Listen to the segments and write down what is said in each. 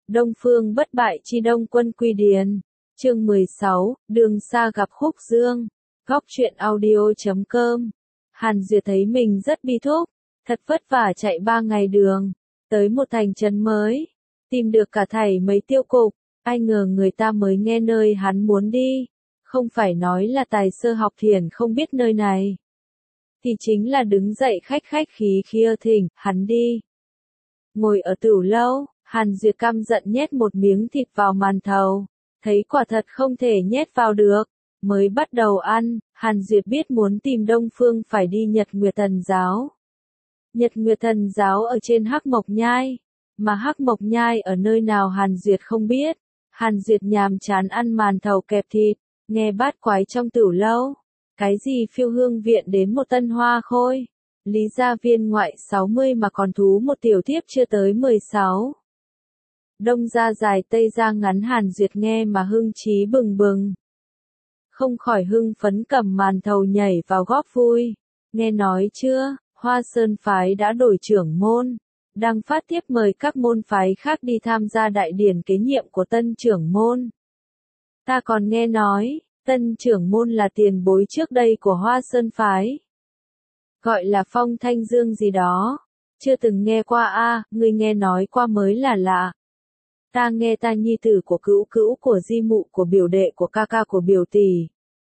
Đông Phương bất bại chi Đông Quân Quy Điền. Chương 16, đường xa gặp Khúc Dương. Góc truyện audio.com. Hàn Duyệt thấy mình rất bi thúc, thật vất vả chạy 3 ngày đường, tới một thành trấn mới, tìm được cả thảy mấy tiêu cục, ai ngờ người ta mới nghe nơi hắn muốn đi, không phải nói là tài sơ học thiền không biết nơi này, thì chính là đứng dậy khách khí kia thỉnh hắn đi. Ngồi ở tửu lâu, Hàn Duyệt căm giận nhét một miếng thịt vào màn thầu, thấy quả thật không thể nhét vào được, mới bắt đầu ăn. Hàn Duyệt biết muốn tìm Đông Phương phải đi Nhật Nguyệt Thần Giáo. Nhật Nguyệt Thần Giáo ở trên Hắc Mộc Nhai, mà Hắc Mộc Nhai ở nơi nào Hàn Duyệt không biết. Hàn Duyệt nhàm chán ăn màn thầu kẹp thịt, nghe bát quái trong tửu lâu. Cái gì phiêu hương viện đến một tân hoa khôi, lý gia viên ngoại 60 mà còn thú một tiểu thiếp chưa tới 16. Đông gia dài tây gia ngắn Hàn Duyệt nghe mà hưng trí bừng bừng. Không khỏi hưng phấn cầm màn thầu nhảy vào góp vui. Nghe nói chưa, Hoa Sơn phái đã đổi trưởng môn, đang phát tiếp mời các môn phái khác đi tham gia đại điển kế nhiệm của tân trưởng môn. Ta còn nghe nói, tân trưởng môn là tiền bối trước đây của Hoa Sơn phái. Gọi là Phong Thanh Dương gì đó. Chưa từng nghe qua a, người nghe nói qua mới là lạ. Ta nghe ta nhi tử của cữu cữu của di mụ của biểu đệ của ca ca của biểu tỷ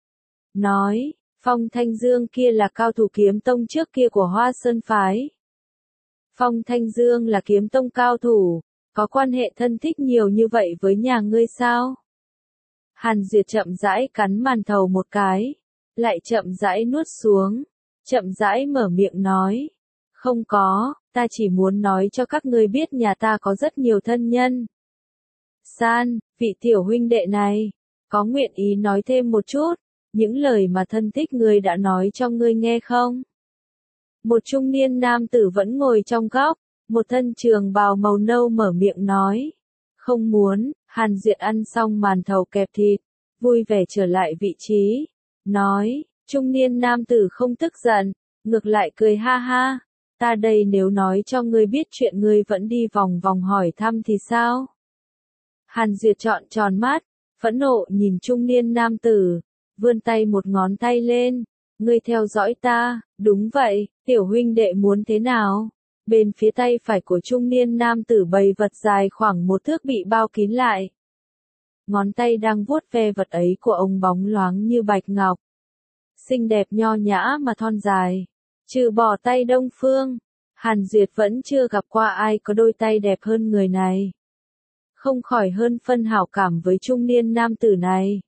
nói, Phong Thanh Dương kia là cao thủ kiếm tông trước kia của Hoa Sơn phái. Phong Thanh Dương là kiếm tông cao thủ, có quan hệ thân thích nhiều như vậy với nhà ngươi sao? Hàn Duyệt chậm rãi cắn màn thầu một cái, lại chậm rãi nuốt xuống, chậm rãi mở miệng nói, không có, ta chỉ muốn nói cho các ngươi biết nhà ta có rất nhiều thân nhân. San, vị tiểu huynh đệ này, có nguyện ý nói thêm một chút, những lời mà thân thích ngươi đã nói cho ngươi nghe không? Một trung niên nam tử vẫn ngồi trong góc, một thân trường bào màu nâu mở miệng nói. Không muốn. Hàn Duyệt ăn xong màn thầu kẹp thịt, vui vẻ trở lại vị trí, nói, trung niên nam tử không tức giận, ngược lại cười ha ha, ta đây nếu nói cho ngươi biết chuyện ngươi vẫn đi vòng vòng hỏi thăm thì sao? Hàn Duyệt trọn tròn mắt, phẫn nộ nhìn trung niên nam tử, vươn tay một ngón tay lên, ngươi theo dõi ta, đúng vậy, tiểu huynh đệ muốn thế nào? Bên phía tay phải của trung niên nam tử bầy vật dài khoảng 1 thước bị bao kín lại. Ngón tay đang vuốt ve vật ấy của ông bóng loáng như bạch ngọc. Xinh đẹp nho nhã mà thon dài. Trừ bỏ tay Đông Phương, Hàn Duyệt vẫn chưa gặp qua ai có đôi tay đẹp hơn người này. Không khỏi hơn phân hảo cảm với trung niên nam tử này.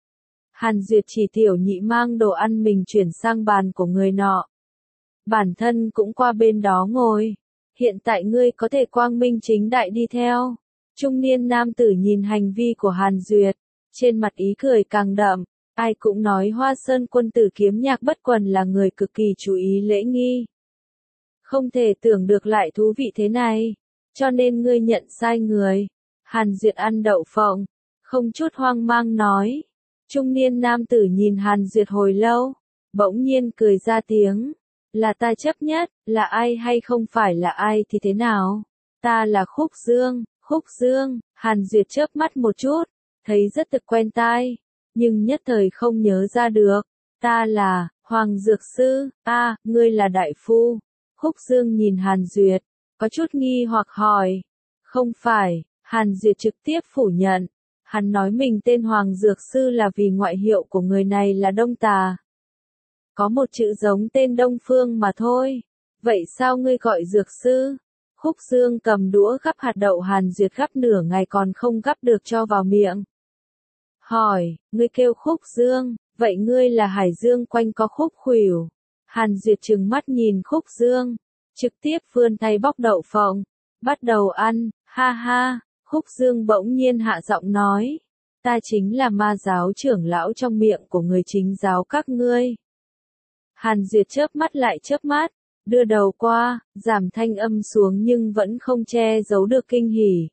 Hàn Duyệt chỉ tiểu nhị mang đồ ăn mình chuyển sang bàn của người nọ. Bản thân cũng qua bên đó ngồi. Hiện tại ngươi có thể quang minh chính đại đi theo. Trung niên nam tử nhìn hành vi của Hàn Duyệt, trên mặt ý cười càng đậm. Ai cũng nói Hoa Sơn quân tử kiếm nhạc bất quần là người cực kỳ chú ý lễ nghi. Không thể tưởng được lại thú vị thế này. Cho nên ngươi nhận sai người. Hàn Duyệt ăn đậu phộng, không chút hoang mang nói. Trung niên nam tử nhìn Hàn Duyệt hồi lâu, bỗng nhiên cười ra tiếng. Là ta chấp nhất, là ai hay không phải là ai thì thế nào? Ta là Khúc Dương. Khúc Dương. Hàn Duyệt chớp mắt một chút, thấy rất thực quen tai, nhưng nhất thời không nhớ ra được. Ta là Hoàng Dược Sư. Ngươi là đại phu. Khúc Dương nhìn Hàn Duyệt, có chút nghi hoặc hỏi. Không phải. Hàn Duyệt trực tiếp phủ nhận. Hắn nói mình tên Hoàng Dược Sư là vì ngoại hiệu của người này là Đông Tà. Có một chữ giống tên Đông Phương mà thôi. Vậy sao ngươi gọi Dược Sư? Khúc Dương cầm đũa gắp hạt đậu Hàn Duyệt gắp nửa ngày còn không gắp được cho vào miệng. Hỏi, ngươi kêu Khúc Dương, vậy ngươi là Hải Dương quanh có khúc khuỷu. Hàn Duyệt trừng mắt nhìn Khúc Dương, trực tiếp vươn tay bóc đậu phộng, bắt đầu ăn, ha ha. Khúc Dương bỗng nhiên hạ giọng nói, ta chính là ma giáo trưởng lão trong miệng của người chính giáo các ngươi. Hàn Duyệt chớp mắt lại chớp mắt, đưa đầu qua, giảm thanh âm xuống nhưng vẫn không che giấu được kinh hỉ.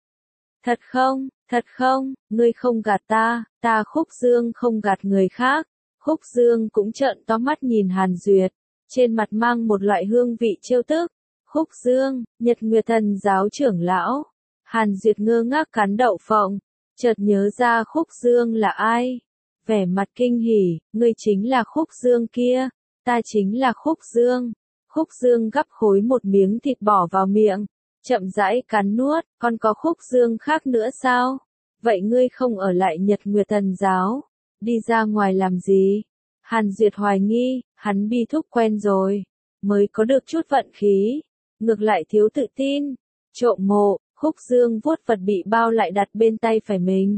Thật không, ngươi không gạt ta Khúc Dương không gạt người khác. Khúc Dương cũng trợn to mắt nhìn Hàn Duyệt, trên mặt mang một loại hương vị trêu tức. Khúc Dương, Nhật Nguyệt Thần giáo trưởng lão. Hàn Duyệt ngơ ngác cắn đậu phộng, chợt nhớ ra Khúc Dương là ai. Vẻ mặt kinh hỉ, ngươi chính là Khúc Dương kia, ta chính là Khúc Dương. Khúc Dương gắp khối một miếng thịt bỏ vào miệng, chậm rãi cắn nuốt, còn có Khúc Dương khác nữa sao? Vậy ngươi không ở lại Nhật Nguyệt Thần giáo, đi ra ngoài làm gì? Hàn Duyệt hoài nghi, hắn bi thúc quen rồi, mới có được chút vận khí, ngược lại thiếu tự tin. Trộm mộ, Khúc Dương vuốt vật bị bao lại đặt bên tay phải mình.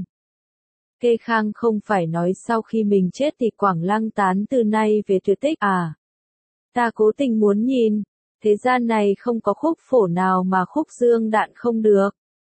Kê Khang không phải nói sau khi mình chết thì Quảng Lăng tán từ nay về tuyệt tích à? Ta cố tình muốn nhìn, thế gian này không có khúc phổ nào mà Khúc Dương đạn không được.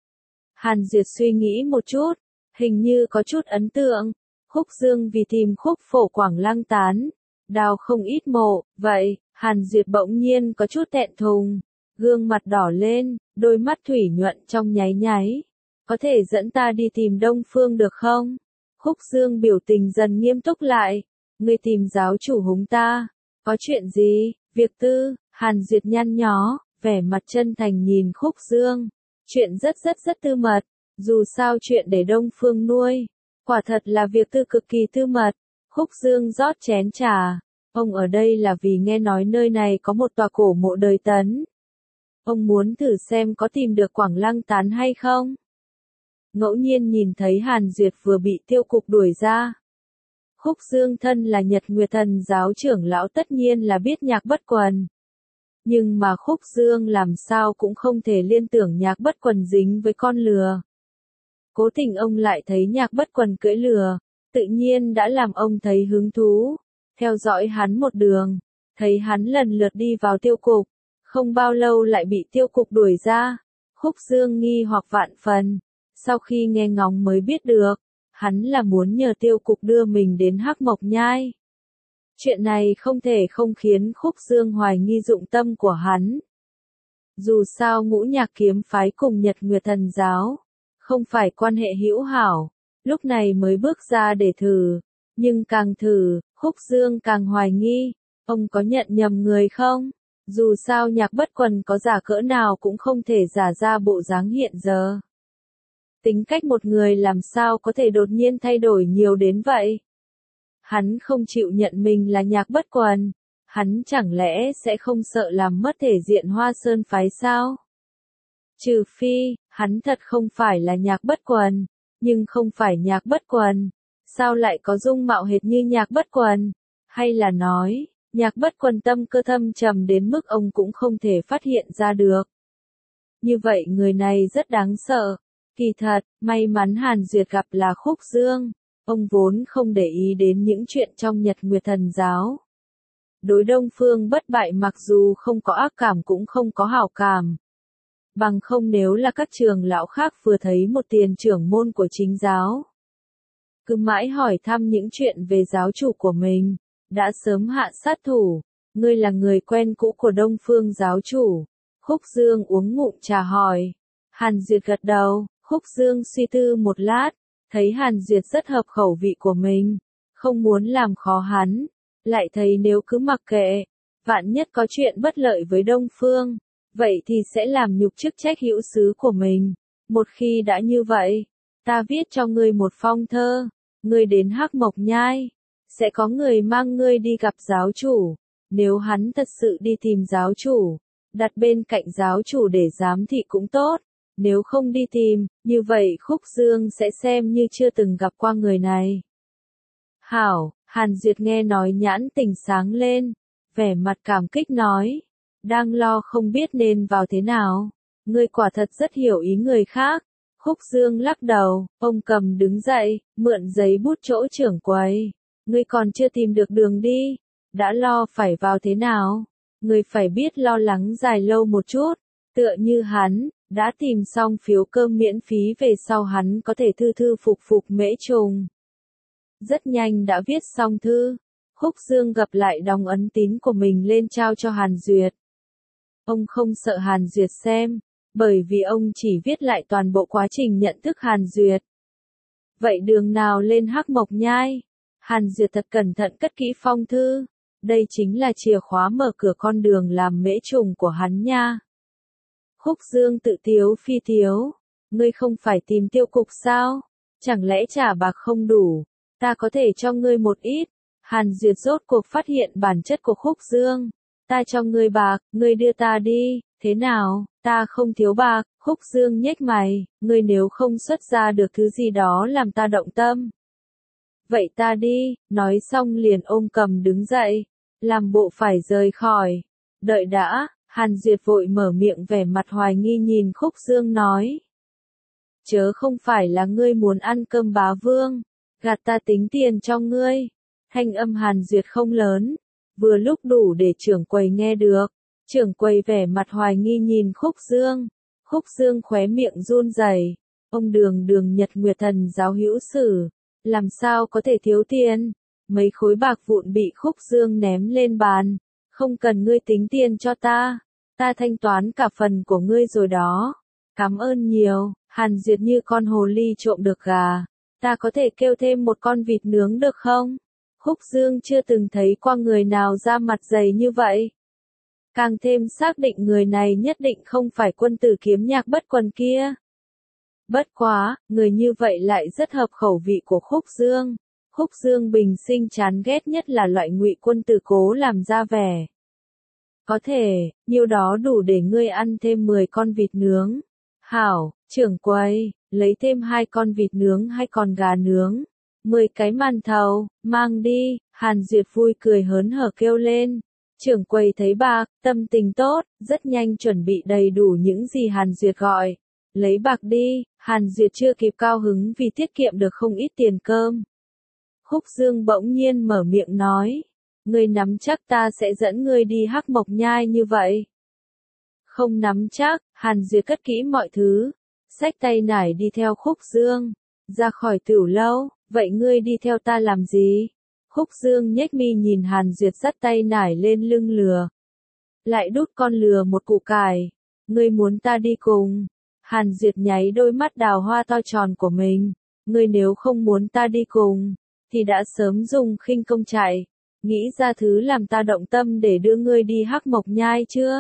Hàn Duyệt suy nghĩ một chút, hình như có chút ấn tượng. Khúc Dương vì tìm khúc phổ Quảng Lăng tán, đào không ít mộ, vậy, Hàn Duyệt bỗng nhiên có chút thẹn thùng, gương mặt đỏ lên, đôi mắt thủy nhuận trong nháy nháy. Có thể dẫn ta đi tìm Đông Phương được không? Khúc Dương biểu tình dần nghiêm túc lại, ngươi tìm giáo chủ húng ta, có chuyện gì, việc tư, Hàn Duyệt nhăn nhó, vẻ mặt chân thành nhìn Khúc Dương, chuyện rất tư mật, dù sao chuyện để Đông Phương nuôi, quả thật là việc tư cực kỳ tư mật. Khúc Dương rót chén trà, ông ở đây là vì nghe nói nơi này có một tòa cổ mộ đời Tấn. Ông muốn thử xem có tìm được Quảng Lăng tán hay không? Ngẫu nhiên nhìn thấy Hàn Duyệt vừa bị tiêu cục đuổi ra. Khúc Dương thân là Nhật Nguyệt Thần giáo trưởng lão tất nhiên là biết Nhạc Bất Quần. Nhưng mà Khúc Dương làm sao cũng không thể liên tưởng Nhạc Bất Quần dính với con lừa. Cố tình ông lại thấy Nhạc Bất Quần cưỡi lừa, tự nhiên đã làm ông thấy hứng thú. Theo dõi hắn một đường, thấy hắn lần lượt đi vào tiêu cục, không bao lâu lại bị tiêu cục đuổi ra. Khúc Dương nghi hoặc vạn phần, sau khi nghe ngóng mới biết được, hắn là muốn nhờ tiêu cục đưa mình đến Hắc Mộc Nhai. Chuyện này không thể không khiến Khúc Dương hoài nghi dụng tâm của hắn. Dù sao Ngũ Nhạc kiếm phái cùng Nhật Nguyệt Thần giáo, không phải quan hệ hữu hảo, lúc này mới bước ra để thử, nhưng càng thử, Khúc Dương càng hoài nghi, ông có nhận nhầm người không? Dù sao Nhạc Bất Quần có giả cỡ nào cũng không thể giả ra bộ dáng hiện giờ. Tính cách một người làm sao có thể đột nhiên thay đổi nhiều đến vậy? Hắn không chịu nhận mình là Nhạc Bất Quần, hắn chẳng lẽ sẽ không sợ làm mất thể diện Hoa Sơn phái sao? Trừ phi, hắn thật không phải là Nhạc Bất Quần, nhưng không phải Nhạc Bất Quần, sao lại có dung mạo hệt như Nhạc Bất Quần? Hay là nói, Nhạc Bất Quần tâm cơ thâm trầm đến mức ông cũng không thể phát hiện ra được. Như vậy người này rất đáng sợ. Kỳ thật, may mắn Hàn Duyệt gặp là Khúc Dương, ông vốn không để ý đến những chuyện trong Nhật Nguyệt Thần giáo. Đối Đông Phương Bất Bại mặc dù không có ác cảm cũng không có hảo cảm. Bằng không nếu là các trường lão khác vừa thấy một tiền trưởng môn của chính giáo, cứ mãi hỏi thăm những chuyện về giáo chủ của mình, đã sớm hạ sát thủ. Ngươi là người quen cũ của Đông Phương giáo chủ. Khúc Dương uống ngụm trà hỏi. Hàn Duyệt gật đầu. Khúc Dương suy tư một lát, thấy Hàn Duyệt rất hợp khẩu vị của mình, không muốn làm khó hắn, lại thấy nếu cứ mặc kệ, vạn nhất có chuyện bất lợi với Đông Phương, vậy thì sẽ làm nhục chức trách hữu sứ của mình. Một khi đã như vậy, ta viết cho ngươi một phong thơ, ngươi đến Hắc Mộc Nhai, sẽ có người mang ngươi đi gặp giáo chủ, nếu hắn thật sự đi tìm giáo chủ, đặt bên cạnh giáo chủ để giám thị cũng tốt. Nếu không đi tìm, như vậy Khúc Dương sẽ xem như chưa từng gặp qua người này. Hảo, Hàn Duyệt nghe nói nhãn tỉnh sáng lên, vẻ mặt cảm kích nói, đang lo không biết nên vào thế nào, ngươi quả thật rất hiểu ý người khác. Khúc Dương lắc đầu, ông cầm đứng dậy, mượn giấy bút chỗ trưởng quầy, ngươi còn chưa tìm được đường đi, đã lo phải vào thế nào, ngươi phải biết lo lắng dài lâu một chút, tựa như hắn. Đã tìm xong phiếu cơm miễn phí về sau hắn có thể thư thư phục phục Mễ Trùng. Rất nhanh đã viết xong thư, Khúc Dương gặp lại đóng ấn tín của mình lên trao cho Hàn Duyệt. Ông không sợ Hàn Duyệt xem, bởi vì ông chỉ viết lại toàn bộ quá trình nhận thức Hàn Duyệt. Vậy đường nào lên Hắc Mộc Nhai? Hàn Duyệt thật cẩn thận cất kỹ phong thư, đây chính là chìa khóa mở cửa con đường làm Mễ Trùng của hắn nha. Khúc Dương tự tiếu phi tiếu, ngươi không phải tìm tiêu cục sao? Chẳng lẽ trả bạc không đủ? Ta có thể cho ngươi một ít. Hàn Duyệt rốt cuộc phát hiện bản chất của Khúc Dương. Ta cho ngươi bạc, ngươi đưa ta đi, thế nào? Ta không thiếu bạc. Khúc Dương nhếch mày, ngươi nếu không xuất ra được thứ gì đó làm ta động tâm. Vậy ta đi, nói xong liền ôm cầm đứng dậy, làm bộ phải rời khỏi. Đợi đã, Hàn Duyệt vội mở miệng vẻ mặt hoài nghi nhìn Khúc Dương nói. Chớ không phải là ngươi muốn ăn cơm bá vương, gạt ta tính tiền cho ngươi. Thanh âm Hàn Duyệt không lớn, vừa lúc đủ để trưởng quầy nghe được. Trưởng quầy vẻ mặt hoài nghi nhìn Khúc Dương. Khúc Dương khóe miệng run rẩy. Ông Đường Đường Nhật Nguyệt Thần giáo hữu sử, làm sao có thể thiếu tiền? Mấy khối bạc vụn bị Khúc Dương ném lên bàn. Không cần ngươi tính tiền cho ta, ta thanh toán cả phần của ngươi rồi đó. Cảm ơn nhiều. Hàn Duyệt như con hồ ly trộm được gà. Ta có thể kêu thêm một con vịt nướng được không? Khúc Dương chưa từng thấy qua người nào ra mặt dày như vậy. Càng thêm xác định người này nhất định không phải quân tử kiếm nhạc bất quần kia. Bất quá, người như vậy lại rất hợp khẩu vị của Khúc Dương. Khúc Dương bình sinh chán ghét nhất là loại ngụy quân tử cố làm ra vẻ. Có thể, nhiêu đó đủ để ngươi ăn thêm 10 con vịt nướng. Hảo, trưởng quầy, lấy thêm 2 con vịt nướng hay con gà nướng. 10 cái màn thầu, mang đi. Hàn Duyệt vui cười hớn hở kêu lên. Trưởng quầy thấy bạc, tâm tình tốt, rất nhanh chuẩn bị đầy đủ những gì Hàn Duyệt gọi. Lấy bạc đi. Hàn Duyệt chưa kịp cao hứng vì tiết kiệm được không ít tiền cơm. Khúc Dương bỗng nhiên mở miệng nói. Ngươi nắm chắc ta sẽ dẫn ngươi đi Hắc Mộc Nhai như vậy? Không nắm chắc. Hàn Duyệt cất kỹ mọi thứ, xách tay nải đi theo Khúc Dương, ra khỏi tửu lâu. Vậy ngươi đi theo ta làm gì? Khúc Dương nhếch mi nhìn Hàn Duyệt dắt tay nải lên lưng lừa. Lại đút con lừa một củ cải. Ngươi muốn ta đi cùng? Hàn Duyệt nháy đôi mắt đào hoa to tròn của mình. Ngươi nếu không muốn ta đi cùng, thì đã sớm dùng khinh công chạy. Nghĩ ra thứ làm ta động tâm để đưa ngươi đi Hắc Mộc Nhai chưa?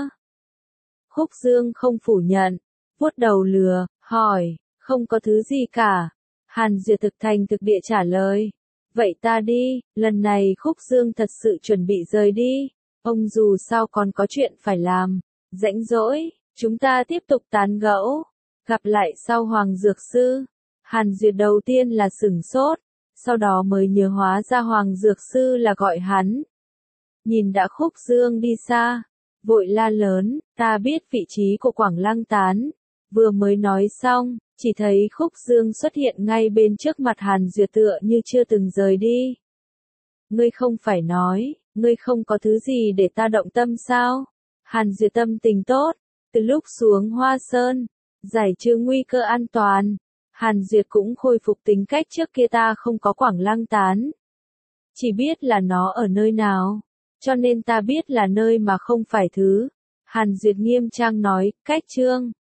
Khúc Dương không phủ nhận, vuốt đầu lừa, hỏi, không có thứ gì cả. Hàn Duyệt thực thành thực địa trả lời. Vậy ta đi. Lần này Khúc Dương thật sự chuẩn bị rời đi. Ông dù sao còn có chuyện phải làm. Rãnh rỗi, chúng ta tiếp tục tán gẫu. Gặp lại sau Hoàng Dược Sư. Hàn Duyệt đầu tiên là sửng sốt, sau đó mới nhớ hóa ra Hoàng Dược Sư là gọi hắn. Nhìn đã Khúc Dương đi xa, vội la lớn, ta biết vị trí của Quảng Lăng Tán. Vừa mới nói xong, chỉ thấy Khúc Dương xuất hiện ngay bên trước mặt Hàn Duyệt tựa như chưa từng rời đi. Ngươi không phải nói, ngươi không có thứ gì để ta động tâm sao? Hàn Duyệt tâm tình tốt, từ lúc xuống Hoa Sơn, giải trừ nguy cơ an toàn. Hàn Duyệt cũng khôi phục tính cách trước kia ta không có Quảng Lăng Tán. Chỉ biết là nó ở nơi nào, cho nên ta biết là nơi mà không phải thứ. Hàn Duyệt nghiêm trang nói, cách chương.